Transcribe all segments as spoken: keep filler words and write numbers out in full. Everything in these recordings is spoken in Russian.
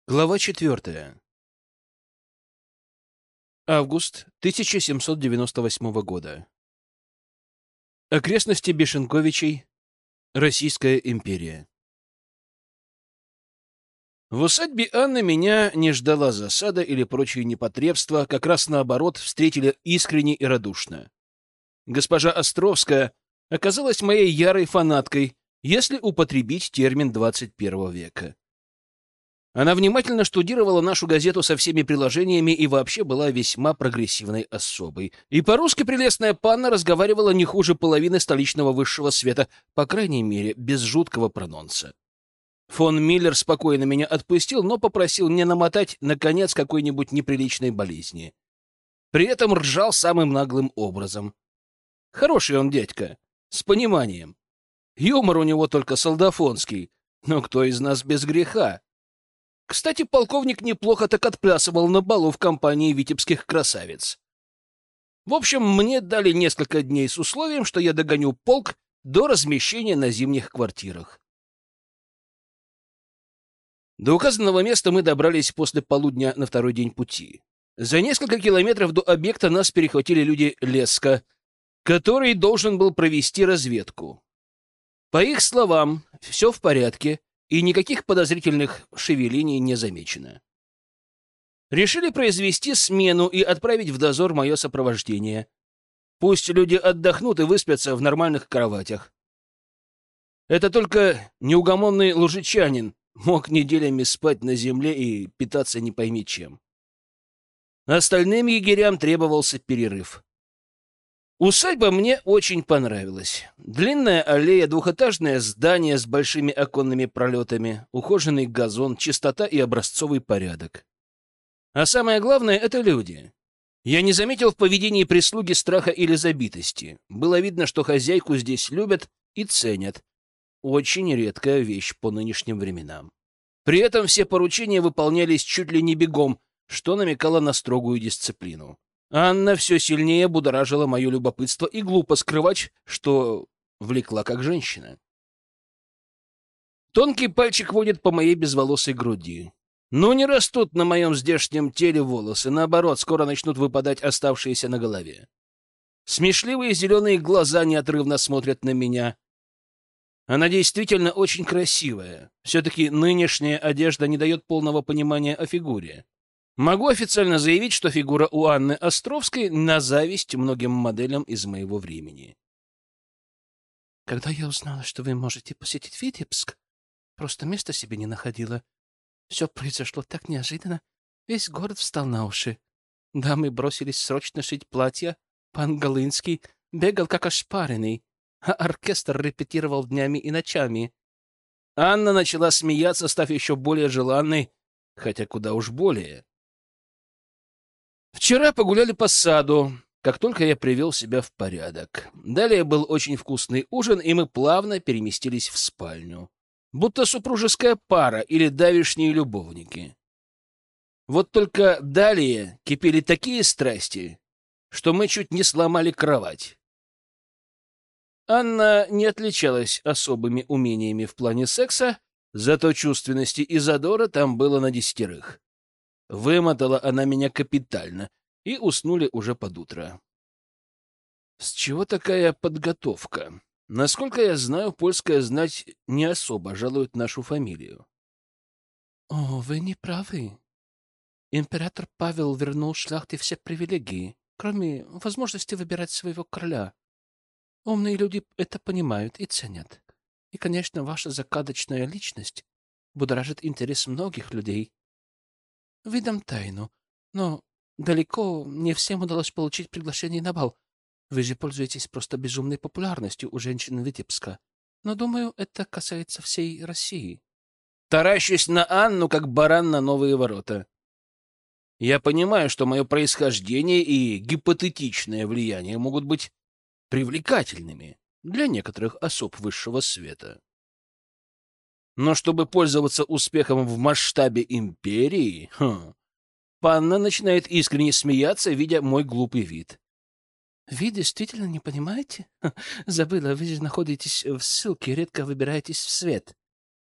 Глава четвертая. Август тысяча семьсот девяносто восьмого года. Окрестности Бешенковичей. Российская империя. В усадьбе Анны меня не ждала засада или прочие непотребства, как раз наоборот, встретили искренне и радушно. Госпожа Островская оказалась моей ярой фанаткой, если употребить термин двадцать первого века. Она внимательно штудировала нашу газету со всеми приложениями и вообще была весьма прогрессивной особой. И по-русски прелестная панна разговаривала не хуже половины столичного высшего света, по крайней мере, без жуткого прононса. Фон Миллер спокойно меня отпустил, но попросил не намотать на конец какой-нибудь неприличной болезни. При этом ржал самым наглым образом. Хороший он дядька, с пониманием. Юмор у него только солдафонский, но кто из нас без греха? Кстати, полковник неплохо так отплясывал на балу в компании витебских красавиц. В общем, мне дали несколько дней с условием, что я догоню полк до размещения на зимних квартирах. До указанного места мы добрались после полудня на второй день пути. За несколько километров до объекта нас перехватили люди Леска, который должен был провести разведку. По их словам, все в порядке, и никаких подозрительных шевелений не замечено. Решили произвести смену и отправить в дозор мое сопровождение. Пусть люди отдохнут и выспятся в нормальных кроватях. Это только неугомонный лужичанин мог неделями спать на земле и питаться не пойми чем. Остальным егерям требовался перерыв. Усадьба мне очень понравилась. Длинная аллея, двухэтажное здание с большими оконными пролетами, ухоженный газон, чистота и образцовый порядок. А самое главное — это люди. Я не заметил в поведении прислуги страха или забитости. Было видно, что хозяйку здесь любят и ценят. Очень редкая вещь по нынешним временам. При этом все поручения выполнялись чуть ли не бегом, что намекало на строгую дисциплину. Анна все сильнее будоражила мое любопытство, и глупо скрывать, что влекла как женщина. Тонкий пальчик водит по моей безволосой груди. Но не растут на моем здешнем теле волосы, наоборот, скоро начнут выпадать оставшиеся на голове. Смешливые зеленые глаза неотрывно смотрят на меня. Она действительно очень красивая. Все-таки нынешняя одежда не дает полного понимания о фигуре. Могу официально заявить, что фигура у Анны Островской на зависть многим моделям из моего времени. Когда я узнала, что вы можете посетить Витебск, просто места себе не находила. Все произошло так неожиданно. Весь город встал на уши. Дамы бросились срочно шить платья. Пан Голынский бегал как ошпаренный, а оркестр репетировал днями и ночами. Анна начала смеяться, став еще более желанной, хотя куда уж более. Вчера погуляли по саду, как только я привел себя в порядок. Далее был очень вкусный ужин, и мы плавно переместились в спальню. Будто супружеская пара или давишние любовники. Вот только далее кипели такие страсти, что мы чуть не сломали кровать. Анна не отличалась особыми умениями в плане секса, зато чувственности и задора там было на десятерых. Вымотала она меня капитально, и уснули уже под утро. С чего такая подготовка? Насколько я знаю, польская знать не особо жалует нашу фамилию. — О, вы не правы. Император Павел вернул шляхте все привилегии, кроме возможности выбирать своего короля. Умные люди это понимают и ценят. И, конечно, ваша закадочная личность будоражит интерес многих людей. Выдам тайну, но далеко не всем удалось получить приглашение на бал. Вы же пользуетесь просто безумной популярностью у женщин Витебска. Но, думаю, это касается всей России. Таращусь на Анну, как баран на новые ворота. Я понимаю, что мое происхождение и гипотетичное влияние могут быть привлекательными для некоторых особ высшего света. Но чтобы пользоваться успехом в масштабе империи, хм, панна начинает искренне смеяться, видя мой глупый вид. Вы действительно не понимаете? Ха, забыла, вы же находитесь в ссылке и редко выбираетесь в свет.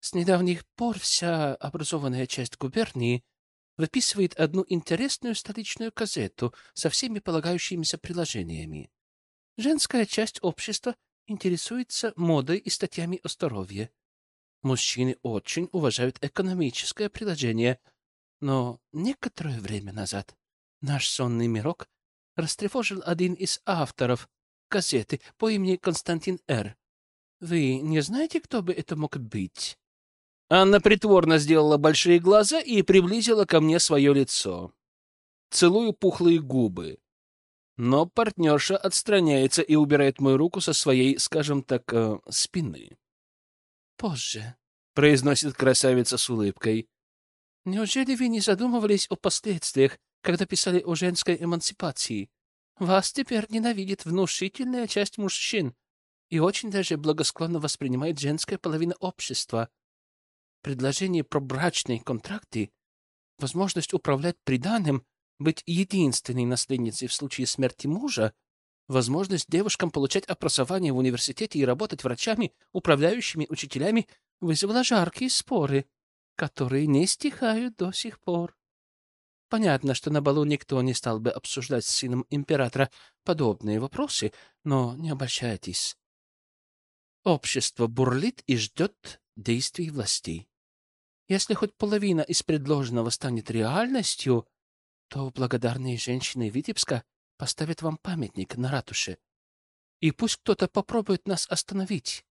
С недавних пор вся образованная часть губернии выписывает одну интересную столичную газету со всеми полагающимися приложениями. Женская часть общества интересуется модой и статьями о здоровье. Мужчины очень уважают экономическое приложение, но некоторое время назад наш сонный мирок растревожил один из авторов газеты по имени Константин Р. Вы не знаете, кто бы это мог быть? Анна притворно сделала большие глаза и приблизила ко мне свое лицо. Целую пухлые губы. Но партнерша отстраняется и убирает мою руку со своей, скажем так, э, спины. Позже, — произносит красавица с улыбкой. Неужели вы не задумывались о последствиях, когда писали о женской эмансипации? Вас теперь ненавидит внушительная часть мужчин и очень даже благосклонно воспринимает женская половина общества. Предложение про брачные контракты, возможность управлять приданым, быть единственной наследницей в случае смерти мужа, возможность девушкам получать образование в университете и работать врачами, управляющими, учителями вызвала жаркие споры, которые не стихают до сих пор. Понятно, что на балу никто не стал бы обсуждать с сыном императора подобные вопросы, но не обольщайтесь. Общество бурлит и ждет действий властей. Если хоть половина из предложенного станет реальностью, то благодарные женщины Витебска поставят вам памятник на ратуше. И пусть кто-то попробует нас остановить.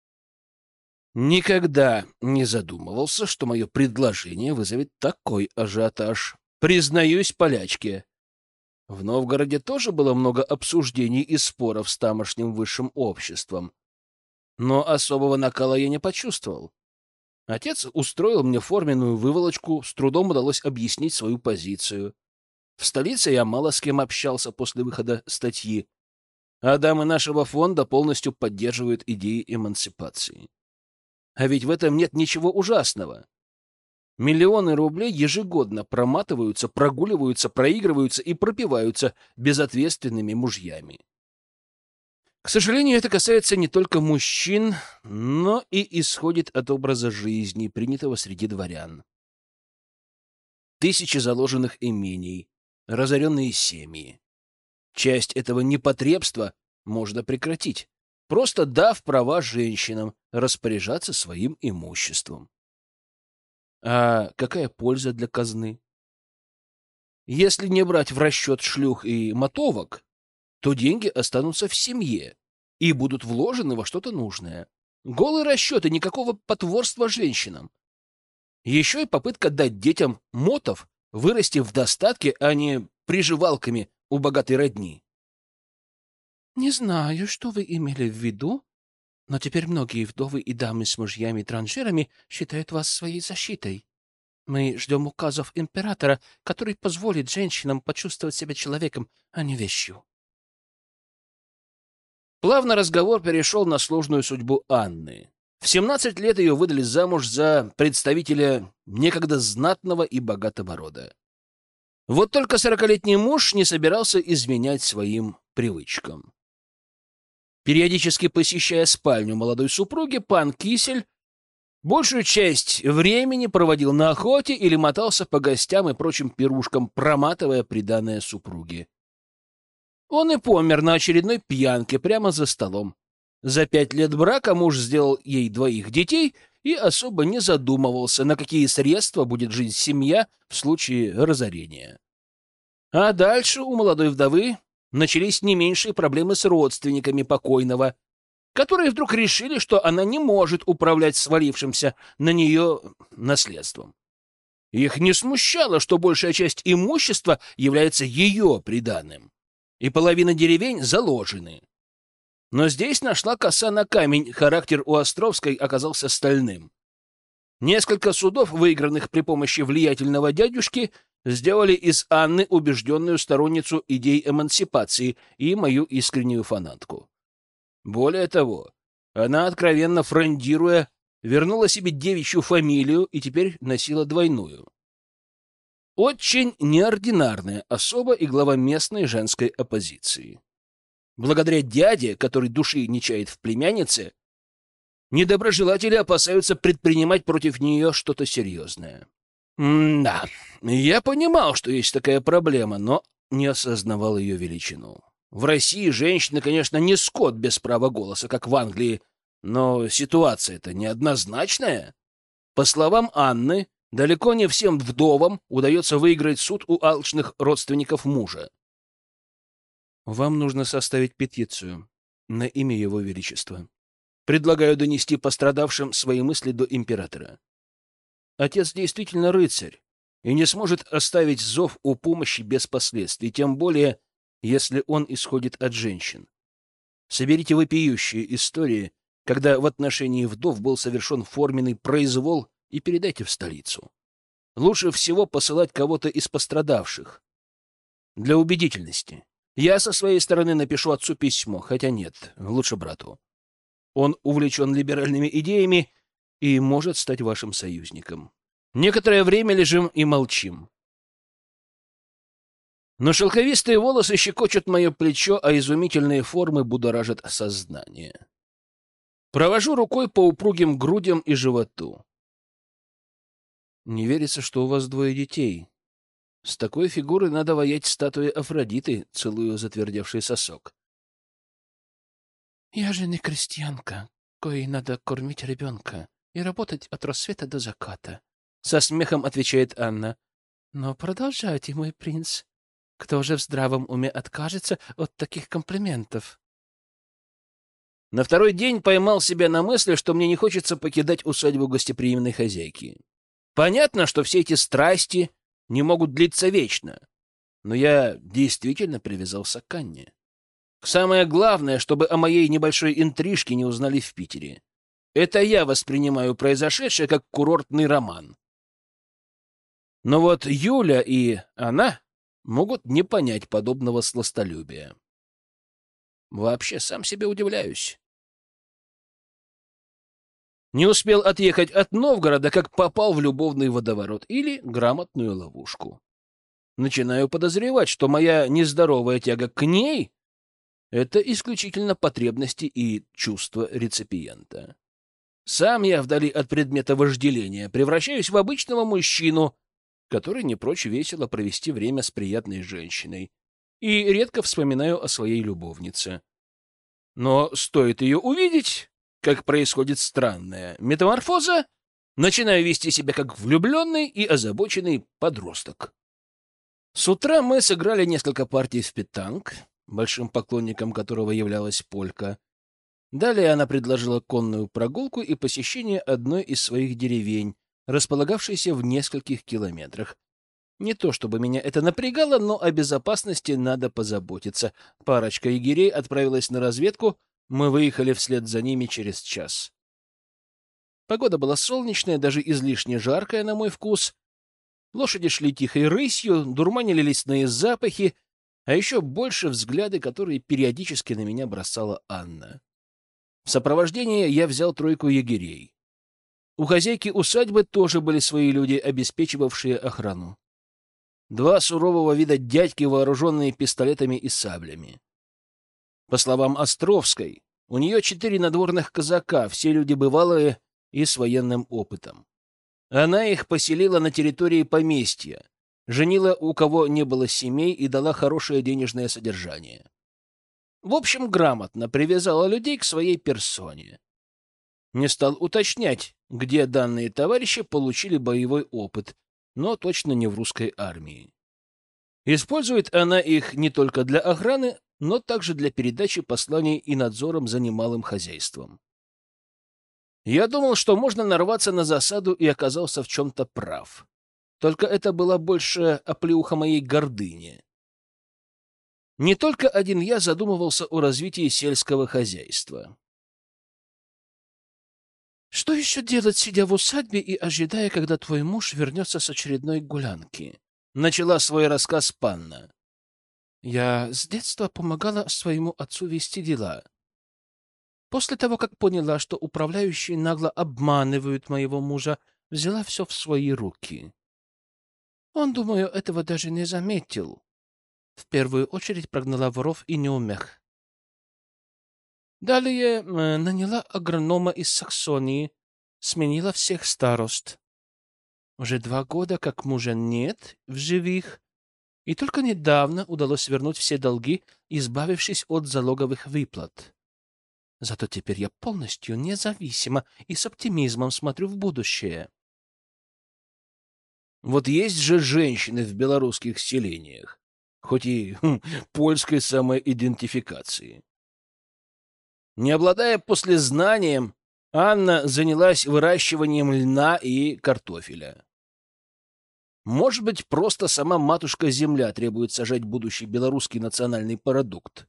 Никогда не задумывался, что мое предложение вызовет такой ажиотаж. Признаюсь полячке. В Новгороде тоже было много обсуждений и споров с тамошним высшим обществом. Но особого накала я не почувствовал. Отец устроил мне форменную выволочку, с трудом удалось объяснить свою позицию. В столице я мало с кем общался после выхода статьи, а дамы нашего фонда полностью поддерживают идеи эмансипации. А ведь в этом нет ничего ужасного. Миллионы рублей ежегодно проматываются, прогуливаются, проигрываются и пропиваются безответственными мужьями. К сожалению, это касается не только мужчин, но и исходит от образа жизни, принятого среди дворян. Тысячи заложенных имений, разоренные семьи. Часть этого непотребства можно прекратить, просто дав права женщинам распоряжаться своим имуществом. А какая польза для казны? Если не брать в расчет шлюх и мотовок, то деньги останутся в семье и будут вложены во что-то нужное. Голые расчеты, никакого потворства женщинам. Еще и попытка дать детям мотов вырасти в достатке, а не приживалками у богатой родни. Не знаю, что вы имели в виду, но теперь многие вдовы и дамы с мужьями-транжирами считают вас своей защитой. Мы ждем указов императора, который позволит женщинам почувствовать себя человеком, а не вещью. Плавно разговор перешел на сложную судьбу Анны. В семнадцать лет ее выдали замуж за представителя некогда знатного и богатого рода. Вот только сорокалетний муж не собирался изменять своим привычкам. Периодически посещая спальню молодой супруги, пан Кисель большую часть времени проводил на охоте или мотался по гостям и прочим пирушкам, проматывая приданое супруги. Он и помер на очередной пьянке прямо за столом. За пять лет брака муж сделал ей двоих детей и особо не задумывался, на какие средства будет жить семья в случае разорения. А дальше у молодой вдовы начались не меньшие проблемы с родственниками покойного, которые вдруг решили, что она не может управлять свалившимся на нее наследством. Их не смущало, что большая часть имущества является ее приданым, и половина деревень заложены. Но здесь нашла коса на камень, характер у Островской оказался стальным. Несколько судов, выигранных при помощи влиятельного дядюшки, сделали из Анны убежденную сторонницу идей эмансипации и мою искреннюю фанатку. Более того, она, откровенно фрондируя, вернула себе девичью фамилию и теперь носила двойную. Очень неординарная особа и глава местной женской оппозиции. Благодаря дяде, который души не чает в племяннице, Недоброжелатели опасаются предпринимать против нее что-то серьезное. М-да, я понимал, что есть такая проблема, но не осознавал ее величину. В России женщины, конечно, не скот без права голоса, как в Англии, но ситуация-то неоднозначная. По словам Анны, далеко не всем вдовам удается выиграть суд у алчных родственников мужа. Вам нужно составить петицию на имя Его Величества. Предлагаю донести пострадавшим свои мысли до императора. Отец действительно рыцарь и не сможет оставить зов о помощи без последствий, тем более, если он исходит от женщин. Соберите вопиющие истории, когда в отношении вдов был совершен форменный произвол, и передайте в столицу. Лучше всего посылать кого-то из пострадавших. Для убедительности. Я со своей стороны напишу отцу письмо, хотя нет, лучше брату. Он увлечен либеральными идеями и может стать вашим союзником. Некоторое время лежим и молчим. Но шелковистые волосы щекочут мое плечо, а изумительные формы будоражат сознание. Провожу рукой по упругим грудям и животу. Не верится, что у вас двое детей. С такой фигурой надо воять статуи Афродиты, целую затвердевший сосок. Я же не крестьянка, коей надо кормить ребенка и работать от рассвета до заката. Со смехом отвечает Анна. Но продолжайте, мой принц. Кто же в здравом уме откажется от таких комплиментов? На второй день поймал себя на мысли, что мне не хочется покидать усадьбу гостеприимной хозяйки. Понятно, что все эти страсти не могут длиться вечно, но я действительно привязался к Анне. Самое главное, чтобы о моей небольшой интрижке не узнали в Питере. Это я воспринимаю произошедшее как курортный роман. Но вот Юля и она могут не понять подобного сластолюбия. Вообще, сам себе удивляюсь. Не успел отъехать от Новгорода, как попал в любовный водоворот или грамотную ловушку. Начинаю подозревать, что моя нездоровая тяга к ней — это исключительно потребности и чувства реципиента. Сам я, вдали от предмета вожделения, превращаюсь в обычного мужчину, который не прочь весело провести время с приятной женщиной, и редко вспоминаю о своей любовнице. Но стоит ее увидеть, как происходит странная метаморфоза, начинаю вести себя как влюбленный и озабоченный подросток. С утра мы сыграли несколько партий в петанг, большим поклонником которого являлась Полька. Далее она предложила конную прогулку и посещение одной из своих деревень, располагавшейся в нескольких километрах. Не то чтобы меня это напрягало, но о безопасности надо позаботиться. Парочка егерей отправилась на разведку, мы выехали вслед за ними через час. Погода была солнечная, даже излишне жаркая, на мой вкус. Лошади шли тихой рысью, дурманили лесные запахи, а еще больше взгляды, которые периодически на меня бросала Анна. В сопровождение я взял тройку егерей. У хозяйки усадьбы тоже были свои люди, обеспечивавшие охрану. Два сурового вида дядьки, вооруженные пистолетами и саблями. По словам Островской, у нее четыре надворных казака, все люди бывалые и с военным опытом. Она их поселила на территории поместья, женила у кого не было семей и дала хорошее денежное содержание. В общем, грамотно привязала людей к своей персоне. Не стал уточнять, где данные товарищи получили боевой опыт, но точно не в русской армии. Использует она их не только для охраны, но также для передачи посланий и надзором за немалым хозяйством. Я думал, что можно нарваться на засаду, и оказался в чем-то прав. Только это была больше оплеуха моей гордыни. Не только один я задумывался о развитии сельского хозяйства. Что еще делать, сидя в усадьбе и ожидая, когда твой муж вернется с очередной гулянки? Начала свой рассказ Панна. Я с детства помогала своему отцу вести дела. После того, как поняла, что управляющие нагло обманывают моего мужа, взяла все в свои руки. Он, думаю, этого даже не заметил. В первую очередь прогнала воров и неумех. Далее э, наняла агронома из Саксонии, сменила всех старост. Уже два года как мужа нет в живых, и только недавно удалось вернуть все долги, избавившись от залоговых выплат. Зато теперь я полностью независима и с оптимизмом смотрю в будущее. Вот есть же женщины в белорусских селениях, хоть и хм, польской самоидентификации. Не обладая послезнанием, Анна занялась выращиванием льна и картофеля. Может быть, просто сама матушка-земля требует сажать будущий белорусский национальный продукт.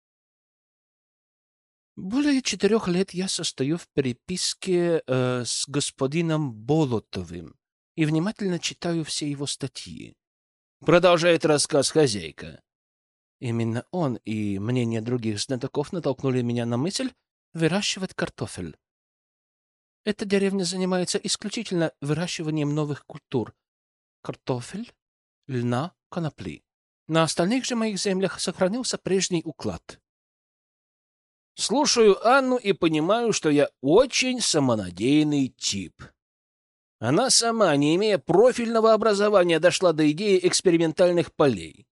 Более четырех лет я состою в переписке э, с господином Болотовым и внимательно читаю все его статьи. Продолжает рассказ хозяйка. Именно он и мнение других знатоков натолкнули меня на мысль выращивать картофель. Эта деревня занимается исключительно выращиванием новых культур — картофель, льна, конопли. На остальных же моих землях сохранился прежний уклад. Слушаю Анну и понимаю, что я очень самонадеянный тип. Она сама, не имея профильного образования, дошла до идеи экспериментальных полей.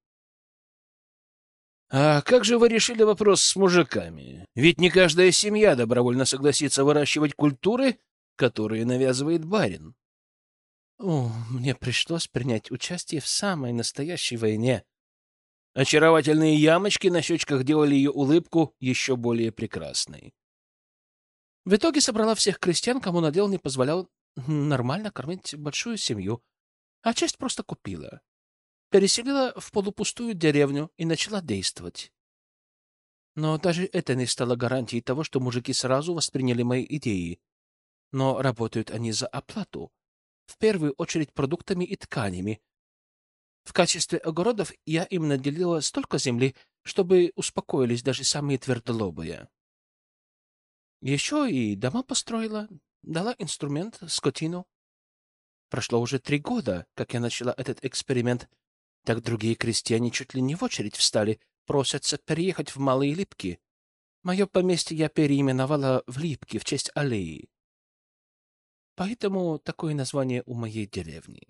А как же вы решили вопрос с мужиками? Ведь не каждая семья добровольно согласится выращивать культуры, которые навязывает барин. О, мне пришлось принять участие в самой настоящей войне. Очаровательные ямочки на щечках делали ее улыбку еще более прекрасной. В итоге собрала всех крестьян, кому надел не позволял нормально кормить большую семью, а часть просто купила. Переселила в полупустую деревню и начала действовать. Но даже это не стало гарантией того, что мужики сразу восприняли мои идеи. Но работают они за оплату, в первую очередь продуктами и тканями. В качестве огородов я им наделила столько земли, чтобы успокоились даже самые твердолобые. Еще и дома построила, дала инструмент, скотину. Прошло уже три года, как я начала этот эксперимент, так другие крестьяне чуть ли не в очередь встали, просятся переехать в Малые Липки. Мое поместье я переименовала в Липки в честь аллеи. Поэтому такое название у моей деревни.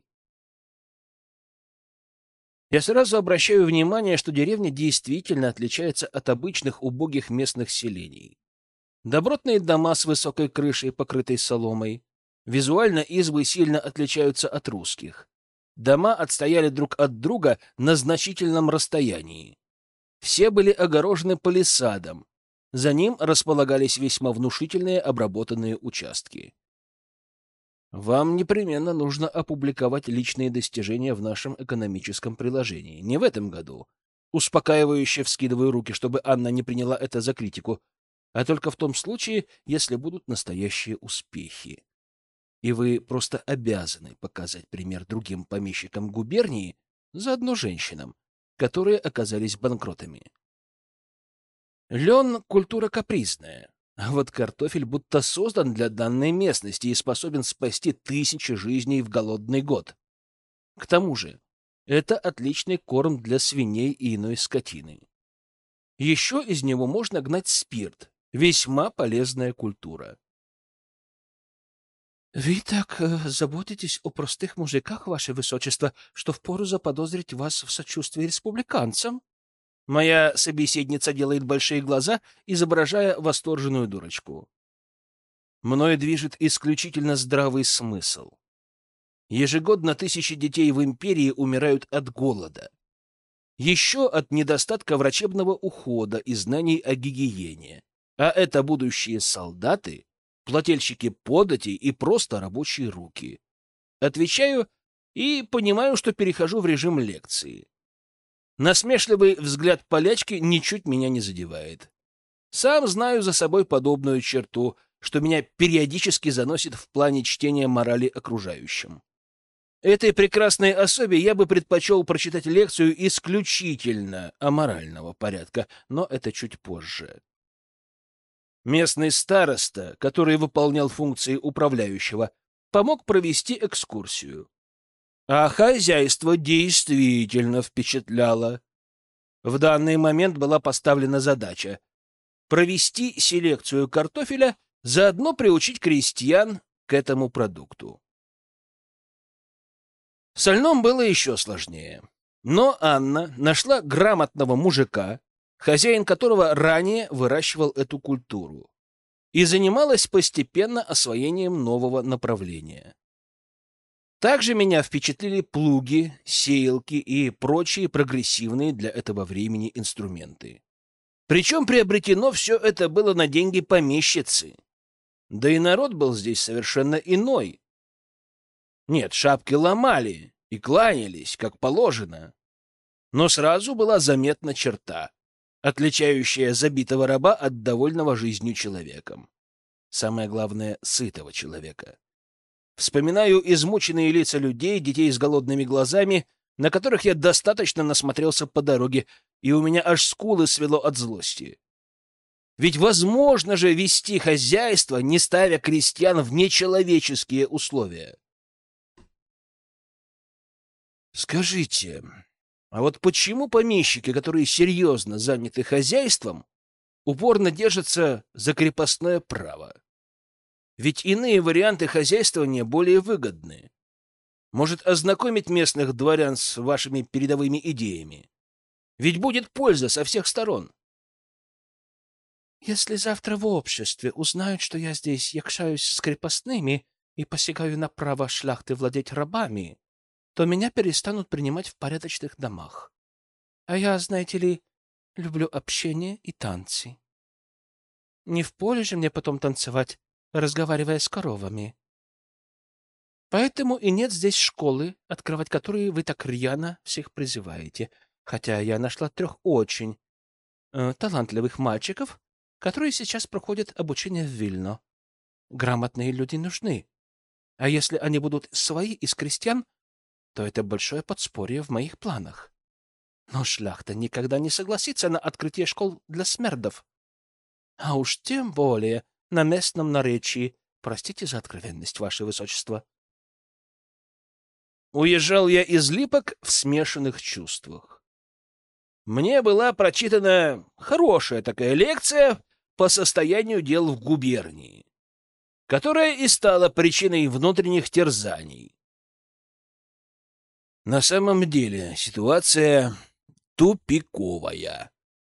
Я сразу обращаю внимание, что деревня действительно отличается от обычных убогих местных селений. Добротные дома с высокой крышей, покрытой соломой. Визуально избы сильно отличаются от русских. Дома отстояли друг от друга на значительном расстоянии. Все были огорожены палисадом. За ним располагались весьма внушительные обработанные участки. Вам непременно нужно опубликовать личные достижения в нашем экономическом приложении. Не в этом году. Успокаивающе вскидываю руки, чтобы Анна не приняла это за критику, а только в том случае, если будут настоящие успехи. И вы просто обязаны показать пример другим помещикам губернии, заодно женщинам, которые оказались банкротами. Лен — культура капризная. А вот картофель будто создан для данной местности и способен спасти тысячи жизней в голодный год. К тому же, это отличный корм для свиней и иной скотины. Еще из него можно гнать спирт. Весьма полезная культура. — Вы так э, заботитесь о простых мужиках, ваше высочество, что впору заподозрить вас в сочувствии республиканцам? Моя собеседница делает большие глаза, изображая восторженную дурочку. Мною движет исключительно здравый смысл. Ежегодно тысячи детей в империи умирают от голода. Еще от недостатка врачебного ухода и знаний о гигиене. А это будущие солдаты, плательщики податей и просто рабочие руки. Отвечаю и понимаю, что перехожу в режим лекции. Насмешливый взгляд полячки ничуть меня не задевает. Сам знаю за собой подобную черту, что меня периодически заносит в плане чтения морали окружающим. Этой прекрасной особе я бы предпочел прочитать лекцию исключительно аморального порядка, но это чуть позже. Местный староста, который выполнял функции управляющего, помог провести экскурсию. А хозяйство действительно впечатляло. В данный момент была поставлена задача провести селекцию картофеля, заодно приучить крестьян к этому продукту. С льном было еще сложнее. Но Анна нашла грамотного мужика, хозяин которого ранее выращивал эту культуру, и занималась постепенно освоением нового направления. Также меня впечатлили плуги, сеялки и прочие прогрессивные для этого времени инструменты. Причем приобретено все это было на деньги помещицы. Да и народ был здесь совершенно иной. Нет, шапки ломали и кланялись, как положено. Но сразу была заметна черта, отличающая забитого раба от довольного жизнью человеком. Самое главное, сытого человека. Вспоминаю измученные лица людей, детей с голодными глазами, на которых я достаточно насмотрелся по дороге, и у меня аж скулы свело от злости. Ведь возможно же вести хозяйство, не ставя крестьян в нечеловеческие условия. Скажите, а вот почему помещики, которые серьезно заняты хозяйством, упорно держатся за крепостное право? Ведь иные варианты хозяйствования более выгодны. Может, ознакомить местных дворян с вашими передовыми идеями? Ведь будет польза со всех сторон. Если завтра в обществе узнают, что я здесь якшаюсь с крепостными и посягаю на право шляхты владеть рабами, то меня перестанут принимать в порядочных домах. А я, знаете ли, люблю общение и танцы. Не в поле же мне потом танцевать, разговаривая с коровами. Поэтому и нет здесь школы, открывать которые вы так рьяно всех призываете. Хотя я нашла трех очень э, талантливых мальчиков, которые сейчас проходят обучение в Вильно. Грамотные люди нужны. А если они будут свои из крестьян, то это большое подспорье в моих планах. Но шляхта никогда не согласится на открытие школ для смердов. А уж тем более на местном наречии. Простите за откровенность, ваше высочество. Уезжал я из Липок в смешанных чувствах. Мне была прочитана хорошая такая лекция по состоянию дел в губернии, которая и стала причиной внутренних терзаний. На самом деле ситуация тупиковая.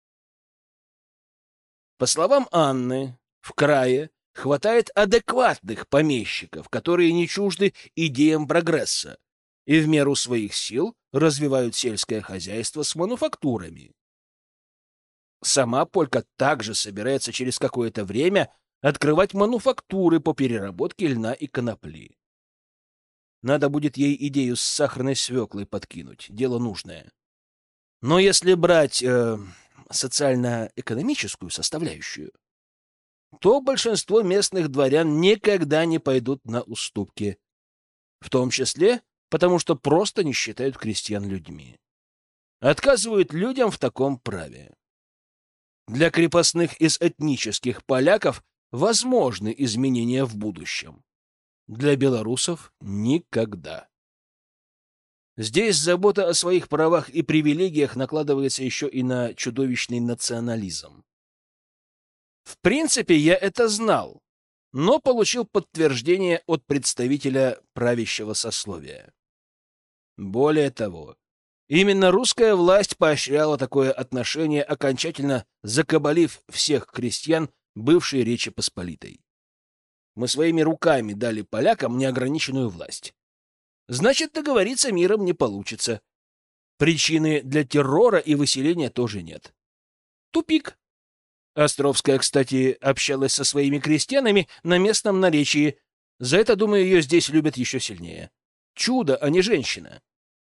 По словам Анны, в крае хватает адекватных помещиков, которые не чужды идеям прогресса и в меру своих сил развивают сельское хозяйство с мануфактурами. Сама Полька также собирается через какое-то время открывать мануфактуры по переработке льна и конопли. Надо будет ей идею с сахарной свеклой подкинуть, дело нужное. Но если брать э, социально-экономическую составляющую, то большинство местных дворян никогда не пойдут на уступки, в том числе потому, что просто не считают крестьян людьми. Отказывают людям в таком праве. Для крепостных из этнических поляков возможны изменения в будущем. Для белорусов — никогда. Здесь забота о своих правах и привилегиях накладывается еще и на чудовищный национализм. В принципе, я это знал, но получил подтверждение от представителя правящего сословия. Более того, именно русская власть поощряла такое отношение, окончательно закабалив всех крестьян бывшей Речи Посполитой. Мы своими руками дали полякам неограниченную власть. Значит, договориться миром не получится. Причины для террора и выселения тоже нет. Тупик. Островская, кстати, общалась со своими крестьянами на местном наречии. За это, думаю, ее здесь любят еще сильнее. Чудо, а не женщина.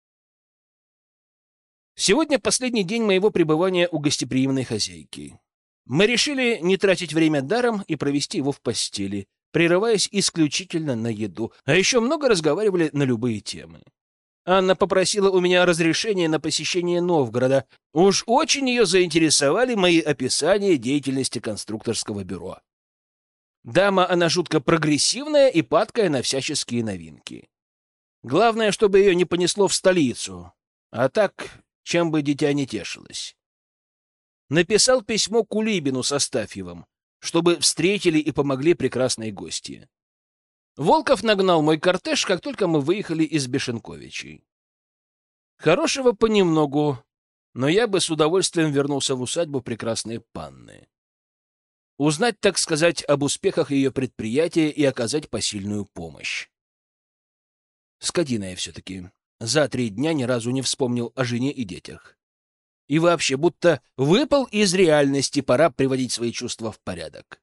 Сегодня последний день моего пребывания у гостеприимной хозяйки. Мы решили не тратить время даром и провести его в постели, прерываясь исключительно на еду, а еще много разговаривали на любые темы. Анна попросила у меня разрешения на посещение Новгорода. Уж очень ее заинтересовали мои описания деятельности конструкторского бюро. Дама она жутко прогрессивная и падкая на всяческие новинки. Главное, чтобы ее не понесло в столицу, а так, чем бы дитя не тешилось. написал письмо Кулибину с Астафьевым, чтобы встретили и помогли прекрасные гости. Волков нагнал мой кортеж, как только мы выехали из Бешенковичей. Хорошего понемногу, но я бы с удовольствием вернулся в усадьбу прекрасной панны. Узнать, так сказать, об успехах ее предприятия и оказать посильную помощь. Скотина я все-таки. За три дня ни разу не вспомнил о жене и детях. И вообще, будто выпал из реальности, пора приводить свои чувства в порядок.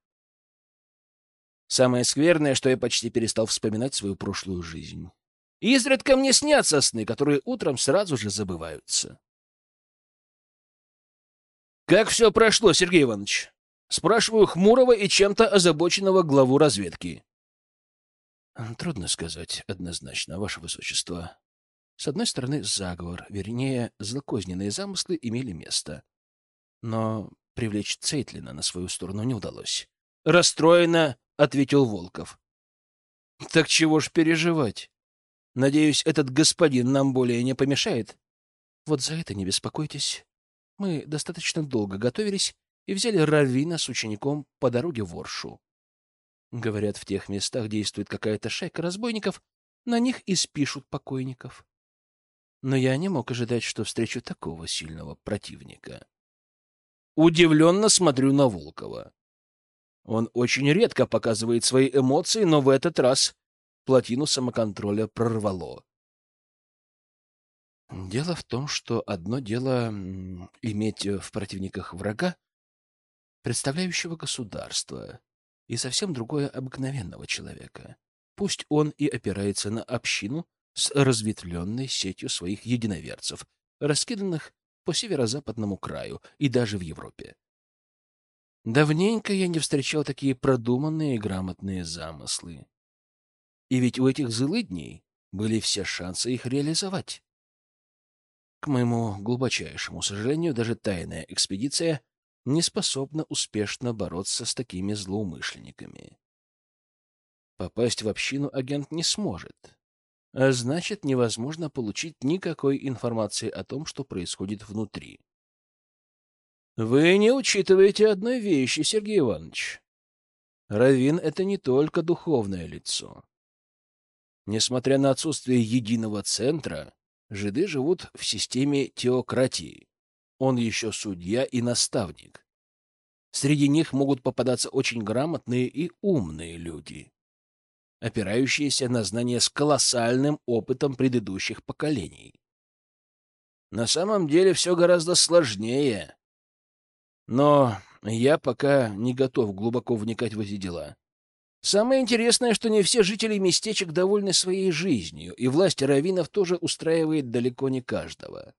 Самое скверное, что я почти перестал вспоминать свою прошлую жизнь. Изредка мне снятся сны, которые утром сразу же забываются. «Как все прошло, Сергей Иванович?» Спрашиваю хмурого и чем-то озабоченного главу разведки. Трудно сказать однозначно, Ваше Высочество. С одной стороны, заговор, вернее, злокозненные замыслы имели место. Но привлечь Цейтлина на свою сторону не удалось. Расстроенно ответил Волков. Так чего ж переживать? Надеюсь, этот господин нам более не помешает? Вот за это не беспокойтесь. Мы достаточно долго готовились и взяли Раввина с учеником по дороге в Оршу. Говорят, в тех местах действует какая-то шайка разбойников, на них и спишут покойников. Но я не мог ожидать, что встречу такого сильного противника. Удивленно смотрю на Волкова. Он очень редко показывает свои эмоции, но в этот раз плотину самоконтроля прорвало. Дело в том, что одно дело иметь в противниках врага, представляющего государство, и совсем другое обыкновенного человека. Пусть он и опирается на общину с разветвленной сетью своих единоверцев, раскиданных по северо-западному краю и даже в Европе. Давненько я не встречал такие продуманные и грамотные замыслы. И ведь у этих злыдней были все шансы их реализовать. К моему глубочайшему сожалению, даже тайная экспедиция не способна успешно бороться с такими злоумышленниками. Попасть в общину агент не сможет, а значит, невозможно получить никакой информации о том, что происходит внутри. Вы не учитываете одной вещи, Сергей Иванович. Раввин — это не только духовное лицо. Несмотря на отсутствие единого центра, жиды живут в системе теократии. Он еще судья и наставник. Среди них могут попадаться очень грамотные и умные люди, опирающиеся на знания с колоссальным опытом предыдущих поколений. На самом деле все гораздо сложнее. Но я пока не готов глубоко вникать в эти дела. Самое интересное, что не все жители местечек довольны своей жизнью, и власть раввинов тоже устраивает далеко не каждого.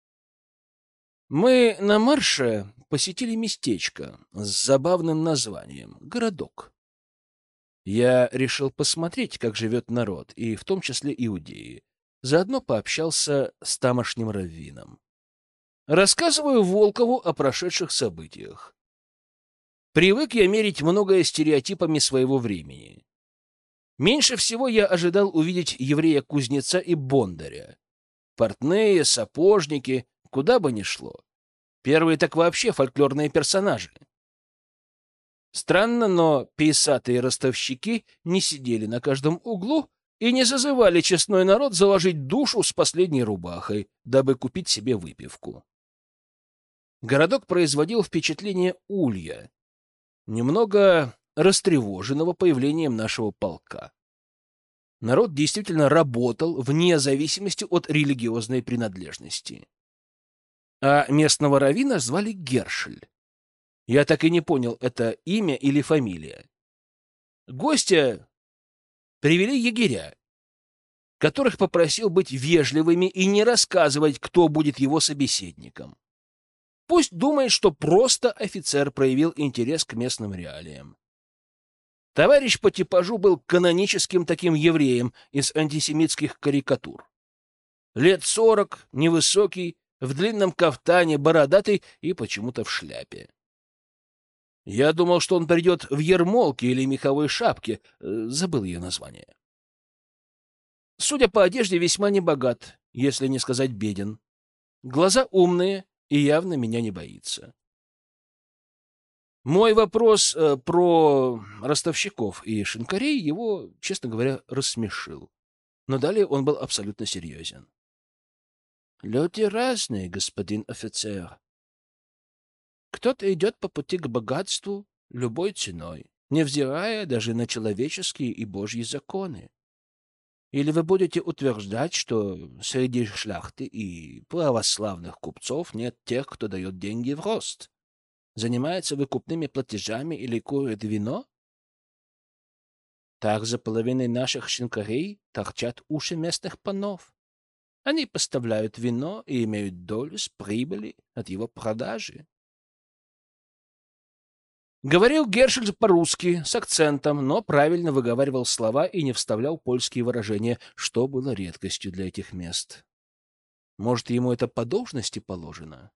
Мы на марше посетили местечко с забавным названием — городок. Я решил посмотреть, как живет народ, и в том числе иудеи. Заодно пообщался с тамошним раввином. Рассказываю Волкову о прошедших событиях. Привык я мерить многое стереотипами своего времени. Меньше всего я ожидал увидеть еврея-кузнеца и бондаря. Портные, сапожники, куда бы ни шло. Первые так вообще фольклорные персонажи. Странно, но пейсатые ростовщики не сидели на каждом углу и не зазывали честной народ заложить душу с последней рубахой, дабы купить себе выпивку. Городок производил впечатление улья, немного растревоженного появлением нашего полка. Народ действительно работал вне зависимости от религиозной принадлежности. А местного раввина звали Гершель. Я так и не понял, это имя или фамилия. Гостя привели егеря, которых попросил быть вежливыми и не рассказывать, кто будет его собеседником. Пусть думает, что просто офицер проявил интерес к местным реалиям. Товарищ по типажу был каноническим таким евреем из антисемитских карикатур. Лет сорок, невысокий, в длинном кафтане, бородатый и почему-то в шляпе. Я думал, что он придет в ермолке или меховой шапке, забыл ее название. Судя по одежде, весьма небогат, если не сказать беден. Глаза умные и явно меня не боится. Мой вопрос э, про ростовщиков и шинкарей его, честно говоря, рассмешил. Но далее он был абсолютно серьезен. Люди разные, господин офицер. Кто-то идет по пути к богатству любой ценой, невзирая даже на человеческие и божьи законы. Или вы будете утверждать, что среди шляхты и православных купцов нет тех, кто дает деньги в рост, занимается выкупными платежами или курит вино? Так за половиной наших шинкарей торчат уши местных панов. Они поставляют вино и имеют долю с прибыли от его продажи. Говорил Гершель по-русски, с акцентом, но правильно выговаривал слова и не вставлял польские выражения, что было редкостью для этих мест. Может, ему это по должности положено?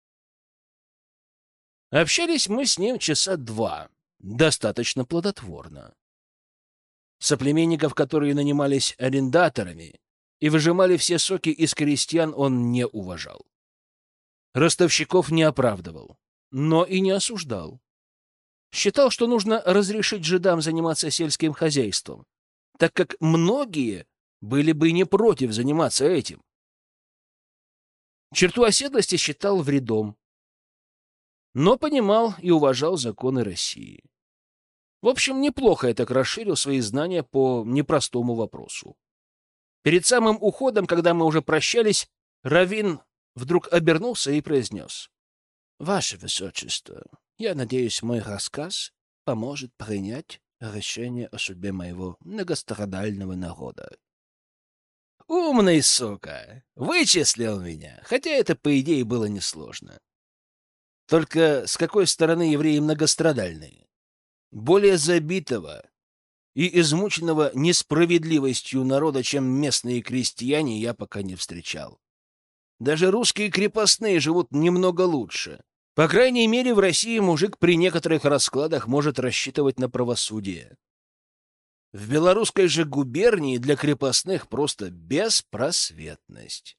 Общались мы с ним часа два, достаточно плодотворно. Соплеменников, которые нанимались арендаторами и выжимали все соки из крестьян, он не уважал. Ростовщиков не оправдывал, но и не осуждал. Считал, что нужно разрешить жидам заниматься сельским хозяйством, так как многие были бы не против заниматься этим. Черту оседлости считал вредом, но понимал и уважал законы России. В общем, неплохо я так расширил свои знания по непростому вопросу. Перед самым уходом, когда мы уже прощались, раввин вдруг обернулся и произнес: «Ваше Высочество, я надеюсь, мой рассказ поможет принять решение о судьбе моего многострадального народа». Умный сука! Вычислил меня, хотя это, по идее, было несложно. Только с какой стороны евреи многострадальные? Более забитого и измученного несправедливостью народа, чем местные крестьяне, я пока не встречал. Даже русские крепостные живут немного лучше. По крайней мере, в России мужик при некоторых раскладах может рассчитывать на правосудие. В белорусской же губернии для крепостных просто беспросветность.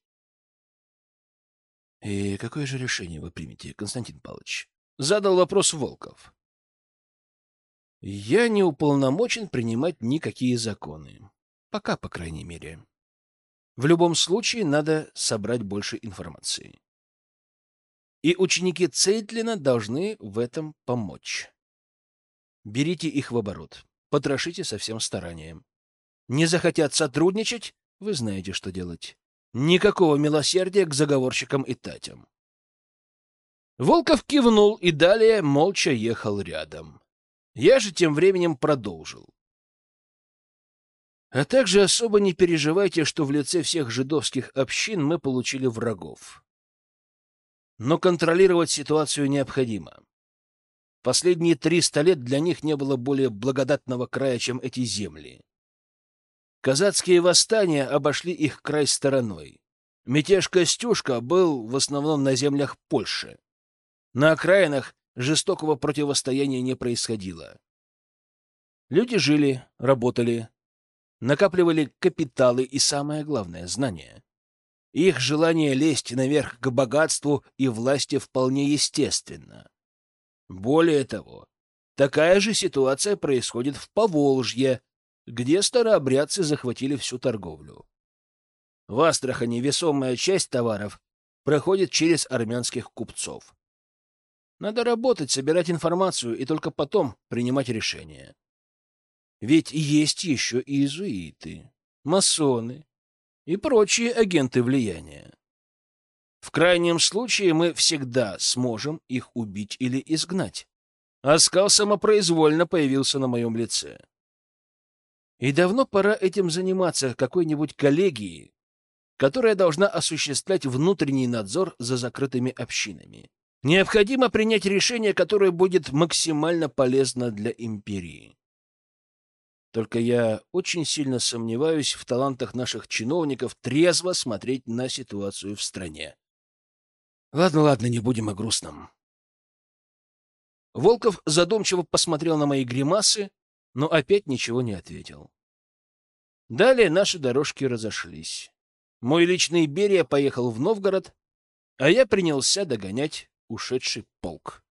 — И какое же решение вы примете, Константин Павлович? — задал вопрос Волков. — Я не уполномочен принимать никакие законы. Пока, по крайней мере. В любом случае, надо собрать больше информации. И ученики Цейтлина должны в этом помочь. Берите их в оборот, потрошите со всем старанием. Не захотят сотрудничать, вы знаете, что делать. Никакого милосердия к заговорщикам и татям. Волков кивнул и далее молча ехал рядом. Я же тем временем продолжил. А также особо не переживайте, что в лице всех жидовских общин мы получили врагов. Но контролировать ситуацию необходимо. Последние триста лет для них не было более благодатного края, чем эти земли. Казацкие восстания обошли их край стороной. Мятеж Костюшка был в основном на землях Польши. На окраинах жестокого противостояния не происходило. Люди жили, работали, накапливали капиталы и, самое главное, знания. Их желание лезть наверх к богатству и власти вполне естественно. Более того, такая же ситуация происходит в Поволжье, где старообрядцы захватили всю торговлю. В Астрахани весомая часть товаров проходит через армянских купцов. Надо работать, собирать информацию и только потом принимать решения. Ведь есть еще и иезуиты, масоны и прочие агенты влияния. В крайнем случае мы всегда сможем их убить или изгнать. Оскал самопроизвольно появился на моем лице. И давно пора этим заниматься какой-нибудь коллегии, которая должна осуществлять внутренний надзор за закрытыми общинами. Необходимо принять решение, которое будет максимально полезно для империи. Только я очень сильно сомневаюсь в талантах наших чиновников трезво смотреть на ситуацию в стране. Ладно, ладно, не будем о грустном. Волков задумчиво посмотрел на мои гримасы, но опять ничего не ответил. Далее наши дорожки разошлись. Мой личный Берия поехал в Новгород, а я принялся догонять ушедший полк.